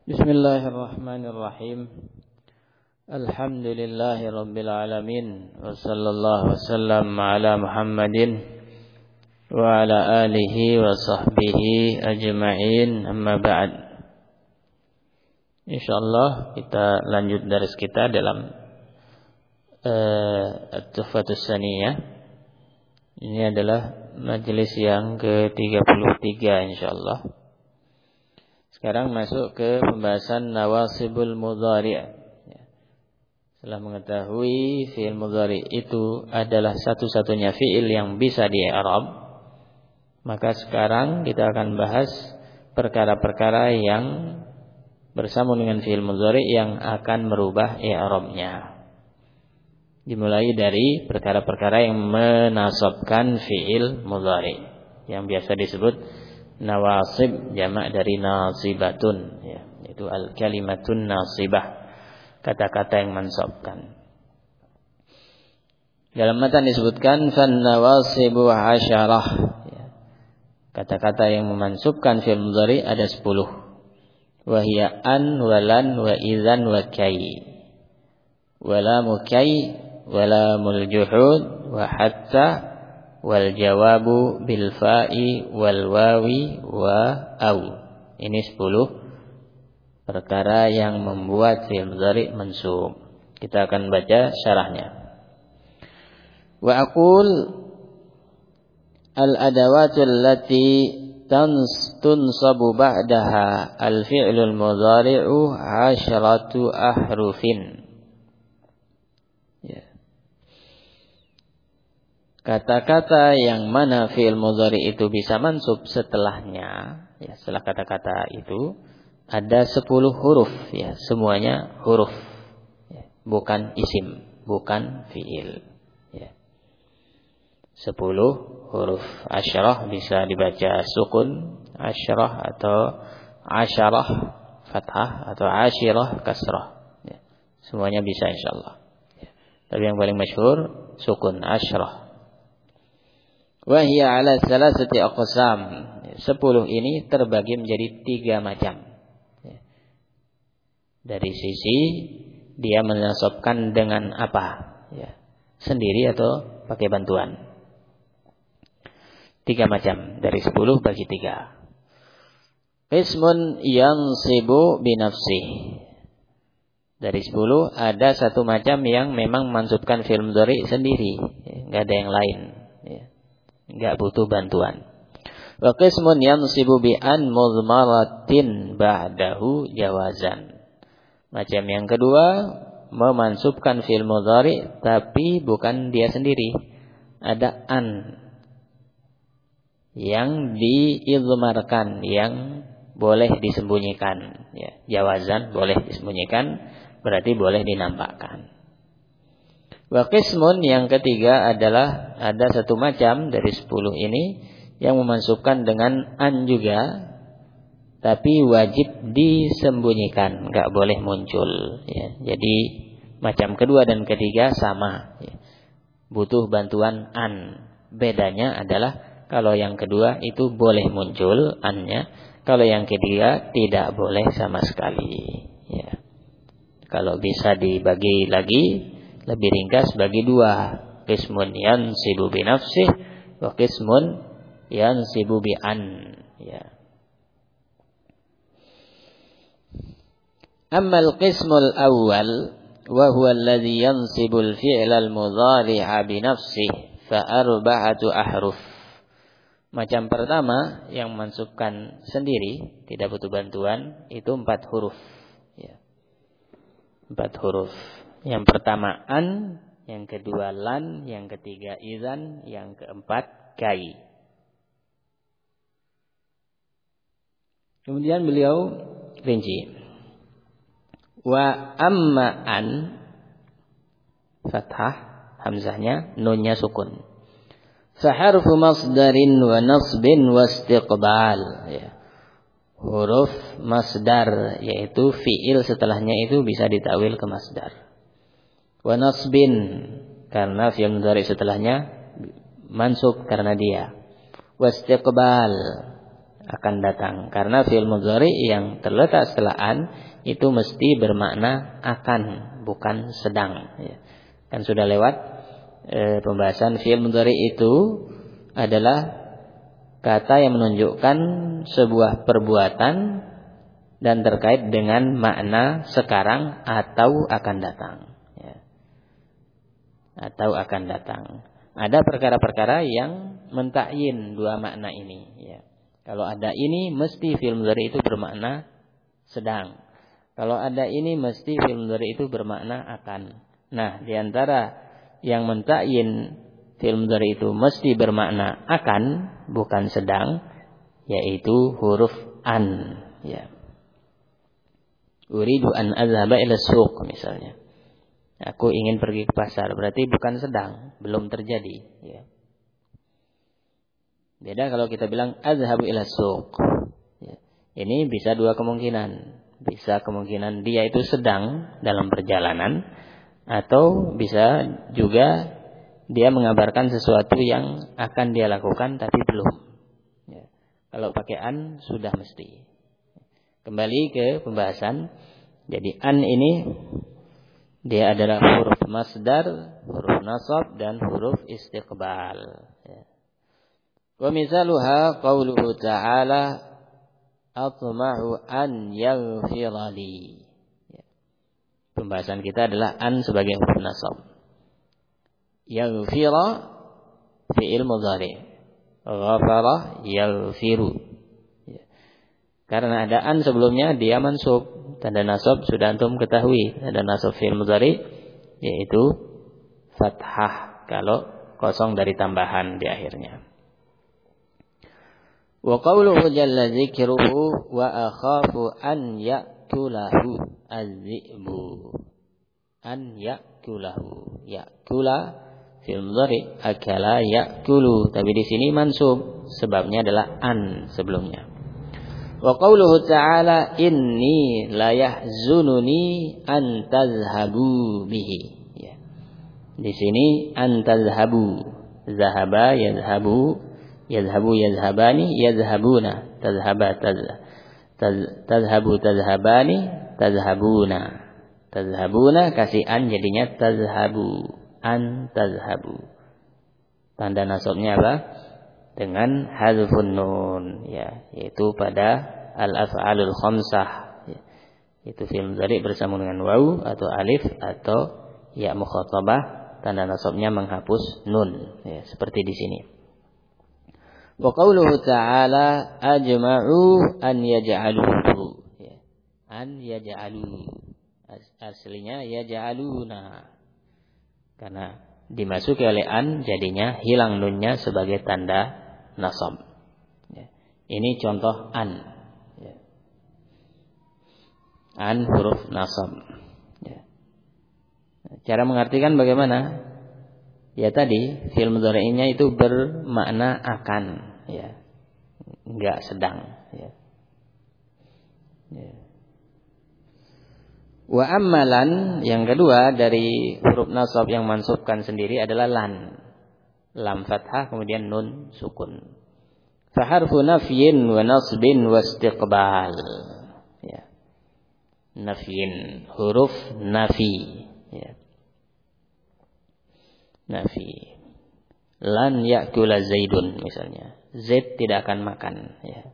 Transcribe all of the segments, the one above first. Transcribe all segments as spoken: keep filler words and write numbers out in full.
Bismillahirrahmanirrahim. Alhamdulillahi rabbil alamin. Wa sallallahu wasallam ala Muhammadin wa ala alihi wa sahbihi ajma'in. Amma ba'd. Insyaallah kita lanjut dari kita dalam uh, At-Tuhfatus Saniyah. Ini adalah majelis yang ke tiga puluh tiga insyaallah. Sekarang masuk ke pembahasan nawasibul mudhari'. Setelah mengetahui fi'il mudhari' itu adalah satu-satunya fi'il yang bisa di-i'rab, maka sekarang kita akan bahas perkara-perkara yang bersama dengan fi'il mudhari' yang akan merubah i'rabnya. Dimulai dari perkara-perkara yang menasabkan fi'il mudhari', yang biasa disebut nawasib, jamak dari nasibatun, ya, yaitu al-kalimatun nasibah, kata-kata yang mensabkan. Dalam matan disebutkan fan nawasibu asyarah, ya, kata-kata yang memansubkan fi'il mudhari ada sepuluh. Wa hiya an wa lan wa idzan wa kay. Wa lam kay wa lamul juhud wa hatta wal jawabu bil fa'i wal wawi wa au. Ini sepuluh perkara yang membuat fi'il mudhari mansub. Kita akan baca syarahnya. Wa aqul al adawatul lati tunsabu ba'daha al fi'lul mudhari'u asyratu ahrufin. Kata-kata yang mana fi'il mudhari itu bisa mansub setelahnya, ya, setelah kata-kata itu ada sepuluh huruf, ya, semuanya huruf, ya, bukan isim, bukan fi'il, ya. sepuluh huruf. Asyarah bisa dibaca sukun, asyarah atau asyarah fathah atau asyirah kasrah, ya. Semuanya bisa insyaallah, ya. Tapi yang paling masyhur sukun, asyarah. Wa hiya ala salasati aqsam. Sepuluh ini terbagi menjadi tiga macam. Dari sisi dia menasabkan dengan apa, ya, sendiri atau pakai bantuan. Tiga macam, dari sepuluh bagi tiga. Qismun yansibu binafsih. Dari sepuluh ada satu macam yang memang memansubkan fi'il mudhari sendiri, enggak ada yang lain, ya. Enggak butuh bantuan. Wa qismun yansibu bi an mudmaratin ba'dahu jawazan. Macam yang kedua memansubkan fi'il mudhari tapi bukan dia sendiri. Ada an yang diidmarkan, yang boleh disembunyikan, ya. Jawazan boleh disembunyikan, berarti boleh dinampakkan. Wa qismun yang ketiga adalah ada satu macam dari sepuluh ini yang memansubkan dengan an juga, tapi wajib disembunyikan, enggak boleh muncul, ya. Jadi macam kedua dan ketiga sama, ya. Butuh bantuan an. Bedanya adalah kalau yang kedua itu boleh muncul annya, kalau yang ketiga tidak boleh sama sekali, ya. Kalau bisa dibagi lagi lebih ringkas bagi dua, qismun yansibu bi nafsih wa qismun yansibu bi an, ya. Amma al-qismul awwal wa huwa alladhi yansibu al-fi'la al-mudhari'a bi nafsihi fa arba'atu ahruf. Macam pertama yang memansubkan sendiri, tidak butuh bantuan, itu empat huruf, ya. Empat huruf. Yang pertama an, yang kedua lan, yang ketiga idzan, yang keempat kai. Kemudian beliau rinci. Wa amma an, fathah, hamzahnya, nunnya sukun. Fa harfu masdarin wa nasbin wa istiqbal, ya. Huruf masdar, yaitu fi'il setelahnya itu bisa ditakwil ke masdar. Wa nasbin, karena fi'il mudhari setelahnya mansub karena dia. Wa istiqbal, akan datang. Karena fi'il mudhari yang terletak setelah an itu mesti bermakna akan, bukan sedang. Ya. Kan sudah lewat e, pembahasan fi'il mudhari itu adalah kata yang menunjukkan sebuah perbuatan dan terkait dengan makna sekarang atau akan datang. Ya. Atau akan datang. Ada perkara-perkara yang mentakyin dua makna ini. Ya. Kalau ada ini mesti fi'il mudhari itu bermakna sedang. Kalau ada ini mesti fi'il mudhari itu bermakna akan. Nah, di antara yang mentakyin fi'il mudhari itu mesti bermakna akan, bukan sedang, yaitu huruf an. Ya. Uridu an azhaba ila suq misalnya. Aku ingin pergi ke pasar, berarti bukan sedang, belum terjadi. Ya. Beda kalau kita bilang azhabu ila suq. Ya. Ini bisa dua kemungkinan. Bisa kemungkinan dia itu sedang dalam perjalanan, atau bisa juga dia mengabarkan sesuatu yang akan dia lakukan tapi belum. Ya. Kalau pakai an sudah mesti. Kembali ke pembahasan. Jadi an ini dia adalah huruf masdar, huruf nasab, dan huruf istiqbal. Ya. Wa misaluha qauluhu ta'ala atma'u an yaghfira li. Ya. Pembahasan kita adalah an sebagai huruf nasab. Yaghfira fi'il mudhari. Ghafara yaghfiru. Ya. Karena ada an sebelumnya dia mansub. Tanda nasab sudah antum ketahui. Tanda nasab fi'il mudhari yaitu fathah kalau kosong dari tambahan di akhirnya. Wa qawluhu jalla dzikruhu wa akhafu an ya'kulahu az-zi'bu. An ya'kulahu. Ya'kula fi'il mudhari, akala ya'kulu, tapi di sini mansub, sebabnya adalah an sebelumnya. Wa qawluhu ta'ala inni la yahzununi an tazhabu bihi. Ya. Di sini an tazhabu, zahaba yazhabu, yazhabu yazhabani yazhabuna, tazhaba taz, taz tazhabu tazhabani tazhabuna. Tazhabuna kasih an jadinya tazhabu, an tazhabu. Tanda nasabnya apa? Dengan hadzfun nun, ya, yaitu pada al-af'alul khamsah, ya. Itu fi'il mudhari bersama dengan waw atau alif atau ya mukhatabah, tanda nasabnya menghapus nun, ya, seperti di sini. Wa qauluhu ta'ala ajma'u an yaj'aluhu, ya. An yaj'alu. Aslinya yaj'aluna. Karena dimasuki oleh an jadinya hilang nunnya sebagai tanda nasab. Ya. Ini contoh an. Ya. An huruf nasab. Ya. Cara mengartikan bagaimana? Ya tadi fi'il mudhari'nya itu bermakna akan, ya, enggak sedang. Ya. Ya. Wa ammalan, yang kedua dari huruf nasab yang mansubkan sendiri adalah lan. Lam fathah kemudian nun sukun. Fa harfu nafyin wa nasbin wa istiqbal. Ya. Nafyin, huruf nafi, ya. Nafi. Lan ya'kula Zaidun misalnya. Zaid tidak akan makan, ya.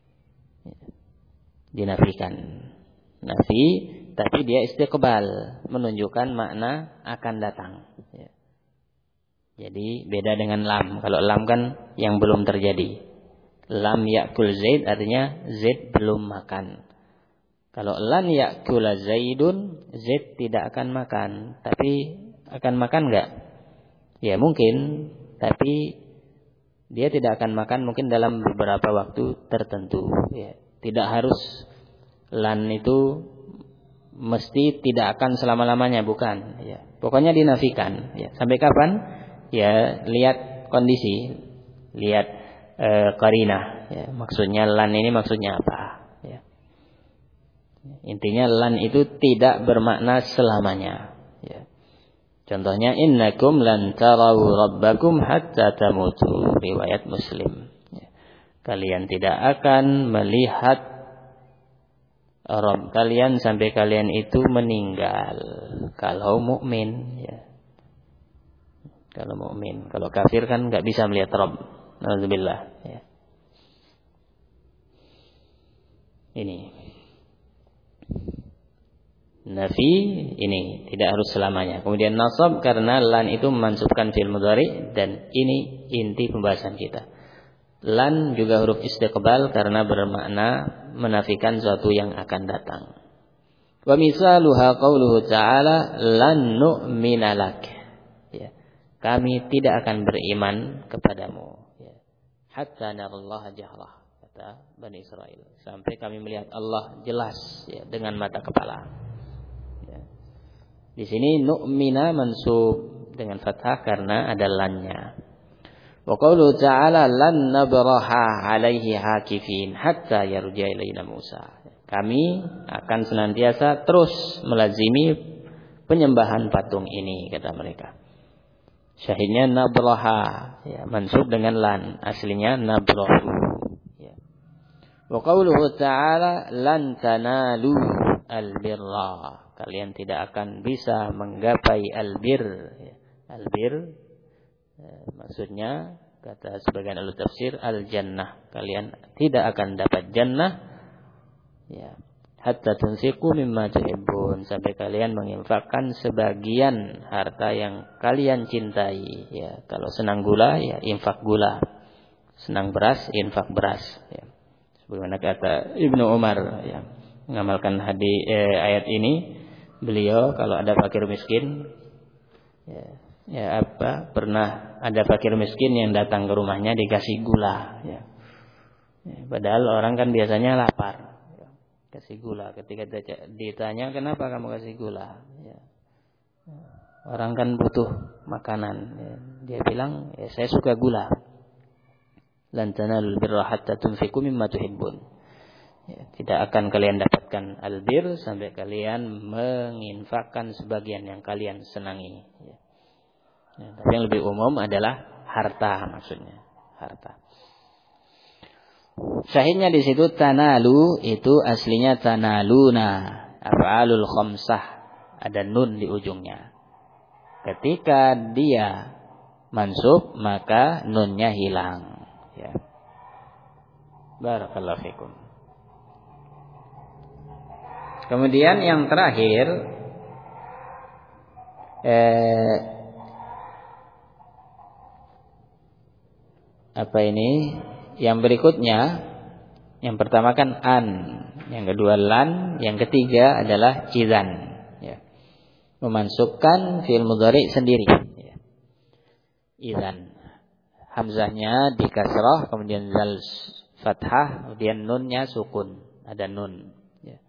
Dinafikan. Nafi, tapi dia istiqbal, menunjukkan makna akan datang, ya. Jadi beda dengan lam. Kalau lam kan yang belum terjadi. Lam ya'kul Zaid artinya Zaid belum makan. Kalau lan ya'kula Zaidun, Zaid tidak akan makan. Tapi akan makan enggak? Ya mungkin, tapi dia tidak akan makan mungkin dalam beberapa waktu tertentu, ya. Tidak harus lan itu mesti tidak akan selama-lamanya, bukan, ya. Pokoknya dinafikan, ya. Sampai kapan? Ya lihat kondisi, lihat e, qarinah, ya. Maksudnya lan ini maksudnya apa, ya. Intinya lan itu tidak bermakna selamanya, ya. Contohnya innakum lan tarau rabbakum hatta tamutu, riwayat Muslim. Ya. kalian tidak akan melihat Rabb kalian sampai kalian itu meninggal. Kalau mukmin, ya. Kalau mukmin, kalau kafir kan nggak bisa melihat Rabb. Alhamdulillah. Ya. Ini nafi, ini tidak harus selamanya. Kemudian nasab karena lan itu memansubkan fi'il mudhari, dan ini inti pembahasan kita. Lan juga huruf istiqbal karena bermakna menafikan sesuatu yang akan datang. Wa misaluha qauluhu ta'ala lan nu'mina lak. Ya. Kami tidak akan beriman kepadamu. Ya. Hatta narallaha jahrah, kata Bani Israel. Sampai kami melihat Allah jelas, ya, dengan mata kepala. Ya. Di sini nu'mina mansub dengan fathah karena ada lannya. Wa qauluhu ta'ala lan nabraha 'alaihi hakifin hatta yarji'a ilaina Musa. Kami akan senantiasa terus melazimi penyembahan patung ini, kata mereka. Syahidnya nabraha, ya, mansub dengan lan, aslinya nabrahu. Ya. Wa qauluhu ta'ala lan tanalu albirra. Kalian tidak akan bisa menggapai albir. Ya. Albir maksudnya, kata sebagian ahli tafsir, al-jannah. Kalian tidak akan dapat jannah, ya, hatta tunfiqu mimma tuhibbun, sampai kalian menginfakkan sebagian harta yang kalian cintai. Ya, kalau senang gula, ya infak gula. Senang beras, infak beras. Ya. Sebagaimana kata Ibnu Umar, ya, mengamalkan hadis eh, ayat ini, beliau kalau ada fakir miskin, ya, ya apa pernah ada fakir miskin yang datang ke rumahnya dikasih gula, ya. Ya, padahal orang kan biasanya lapar, ya. Kasih gula. Ketika ditanya kenapa kamu kasih gula, ya. Orang kan butuh makanan, ya. Dia bilang, ya, saya suka gula. Lan tanalul birra hatta tunfiqu mimma tuhibbun. Ya, tidak akan kalian dapatkan albir sampai kalian menginfakkan sebagian yang kalian senangi, ya. Ya, tapi yang lebih umum adalah harta, maksudnya harta. Syahidnya di situ tanalu itu aslinya tanaluna, af'alul khamsah, ada nun di ujungnya. Ketika dia mansub maka nunnya hilang. Ya. Barakallahu fikum. Kemudian yang terakhir, eh, apa ini? Yang berikutnya, yang pertama kan an, yang kedua lan, yang ketiga adalah idzan, ya. Memansubkan fi'il mudhari sendiri, ya. Idzan. Hamzahnya di kasrah, kemudian zal fathah, kemudian nunnya sukun, ada nun, ya,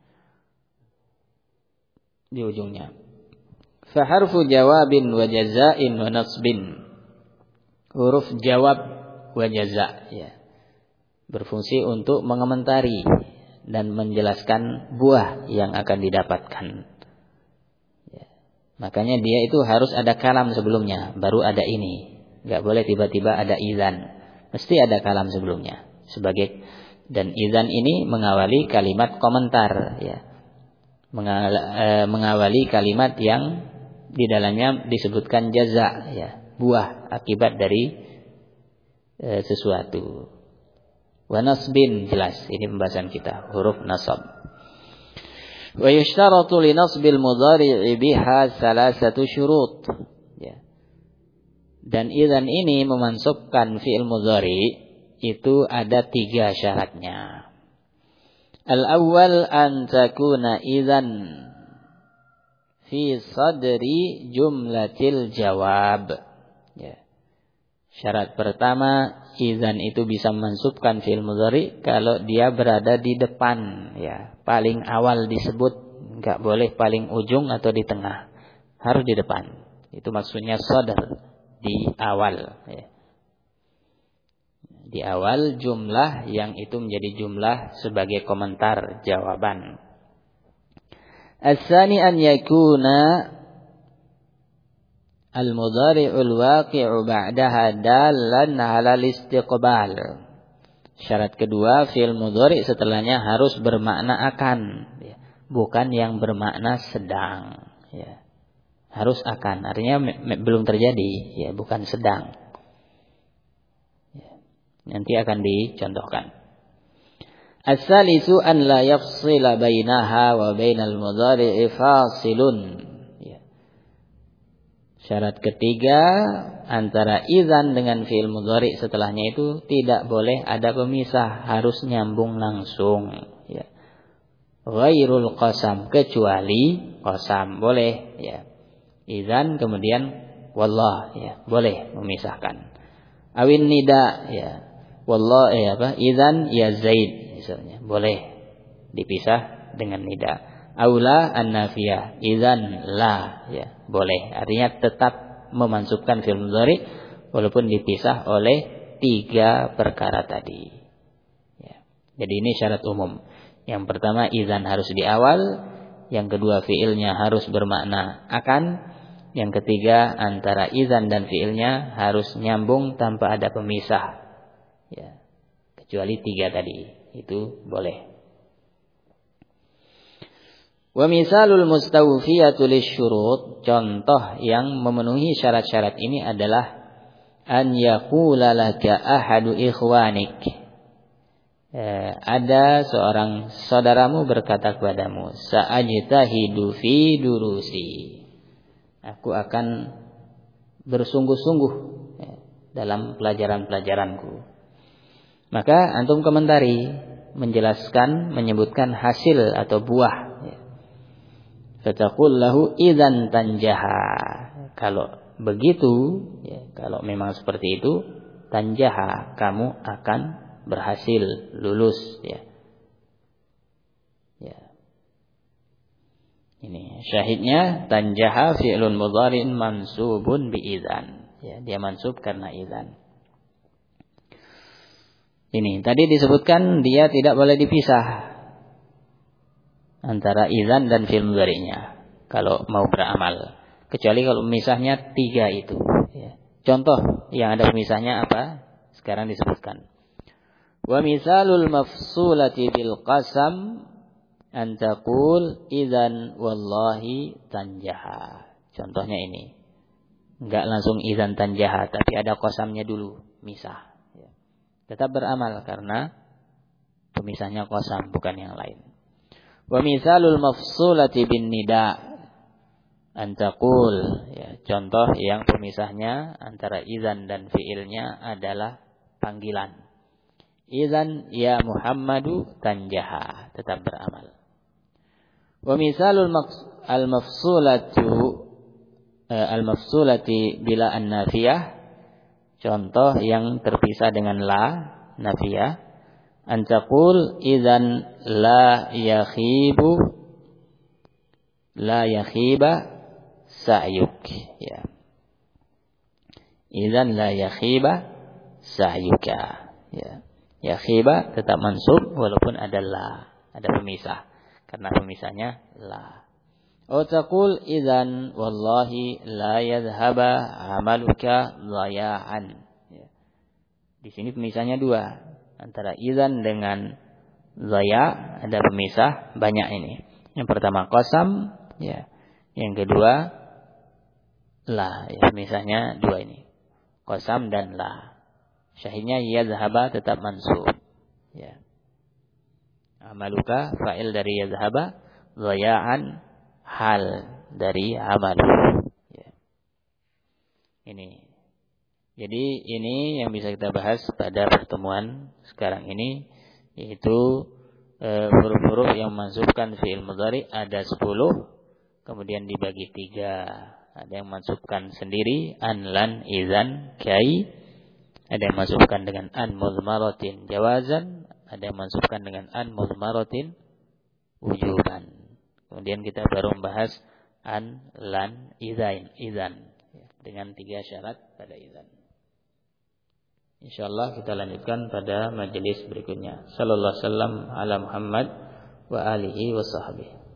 di ujungnya. Fa harfu jawabin wa jazain wa nasbin. Huruf jawab wa jaza, ya, berfungsi untuk mengomentari dan menjelaskan buah yang akan didapatkan. Ya. Makanya dia itu harus ada kalam sebelumnya, baru ada ini. Gak boleh tiba-tiba ada idzan, mesti ada kalam sebelumnya. Sebagai dan idzan ini mengawali kalimat komentar, ya, Mengal, e, mengawali kalimat yang di dalamnya disebutkan jaza, ya, buah akibat dari e, sesuatu. Wa nasbin, jelas ini pembahasan kita, huruf nasab. Wa yushtaratu li nasbil mudhari'i biha salasatu syurut, ya. Dan idzan ini memansubkan fi'il mudhari itu ada tiga syaratnya. Al-awwal an takuna idzan fi sadri jumlatil jawab, ya. Syarat pertama, idzan itu bisa memansubkan fi'il mudhari kalau dia berada di depan, ya, paling awal disebut, enggak boleh paling ujung atau di tengah, harus di depan. Itu maksudnya sadr, di awal, ya. Di awal jumlah yang itu menjadi jumlah sebagai komentar jawaban. As-tsani an yakuna al-mudhari'ul waqi'u ba'daha dalan 'ala al-istiqbal. Syarat kedua, fi'il mudhari setelahnya harus bermakna akan, ya. Bukan yang bermakna sedang, ya. Harus akan, artinya me- me- belum terjadi, ya, bukan sedang. Ya. Nanti akan dicontohkan. As-salisu an la yafsila bainaha wa bainal mudhari'i fasilun. Ya. Syarat ketiga, antara idzan dengan fi'il mudhari setelahnya itu tidak boleh ada pemisah, harus nyambung langsung, ya. Ghairul qasam, kecuali qasam boleh, ya. Idzan kemudian wallah, ya, boleh memisahkan. Awin nida, ya. Wallah, ya apa? Idzan ya Zaid misalnya, boleh dipisah dengan nida. Aula an-nafiyah, idzan la, ya, boleh. Artinya tetap memansubkan fi'il mudhari walaupun dipisah oleh tiga perkara tadi. Ya. Jadi ini syarat umum. Yang pertama idzan harus di awal, yang kedua fi'ilnya harus bermakna akan, yang ketiga antara idzan dan fi'ilnya harus nyambung tanpa ada pemisah. Ya. Kecuali tiga tadi, itu boleh. Wa misalul mustawfiyatu lisyurut, contoh yang memenuhi syarat-syarat ini adalah an yaqula laka ahadu ikhwanik. Eh, ada seorang saudaramu berkata kepadamu, sa'ajtahidu fi durusi. Aku akan bersungguh-sungguh, ya, dalam pelajaran-pelajaranku. Maka antum komentari, menjelaskan, menyebutkan hasil atau buah. Ya. Fataqul lahu idzan tanjaha. Kalau begitu, ya, kalau memang seperti itu, tanjaha, kamu akan berhasil, lulus, ya. Ya. Ini syahidnya, tanjaha fi'lun mudhari'un mansubun bi idzan. Ya, dia mansub karena idzan. Ini tadi disebutkan dia tidak boleh dipisah antara idzan dan fi'il mudhari'nya kalau mau beramal, kecuali kalau pemisahnya tiga itu, ya. Contoh yang ada pemisahnya apa? Sekarang disebutkan. Wa misalul mafsulati bil qasam an taqul idzan wallahi tanjaha. Contohnya ini. Enggak langsung idzan tanjaha, tapi ada qasamnya dulu, misah. Tetap beramal karena pemisahnya qasam, bukan yang lain. Wa misalul mafsulati bin nida an taqul, ya, contoh yang pemisahnya antara idzan dan fiilnya adalah panggilan. Idzan ya Muhammadu tanjaha, tetap beramal. Wa misalul al-mafsulatu al-mafsulati bila an-nafiyah, contoh yang terpisah dengan la nafiyah, antaqul idzan la yakhibu la yakhiba sa'yuk, ya. Idzan la yakhiba sa'yuka, ya. Yakhiba tetap mansub walaupun ada la, ada pemisah, karena pemisahnya la. Atau taqul idzan wallahi la yadhhaba amaluka dhaya'an. Ya. Di sini pemisahnya dua, antara idzan dengan dhaya' ada pemisah banyak ini. Yang pertama qasam, ya. Yang kedua la, ya, pemisahnya dua ini. Qasam dan la. Syahidnya yadhhaba tetap mansub. Ya. Amaluka fa'il dari yadhhaba, dhaya'an hal dari amal, ya. Ini. Jadi ini yang bisa kita bahas pada pertemuan sekarang ini, yaitu e, huruf-huruf yang mansubkan fi'il mudhari ada sepuluh, kemudian dibagi tiga. Ada yang mansubkan sendiri, an, lan, idzan, kai. Ada yang mansubkan dengan an mudmaratin jawazan, ada yang mansubkan dengan an mudmaratin wujuban. Kemudian kita baru membahas an, lan, idzan, idzan, ya, dengan tiga syarat pada idzan. Insyaallah kita lanjutkan pada majelis berikutnya. Sallallahu alaihi wasallam ala Muhammad wa alihi wa sahbihi.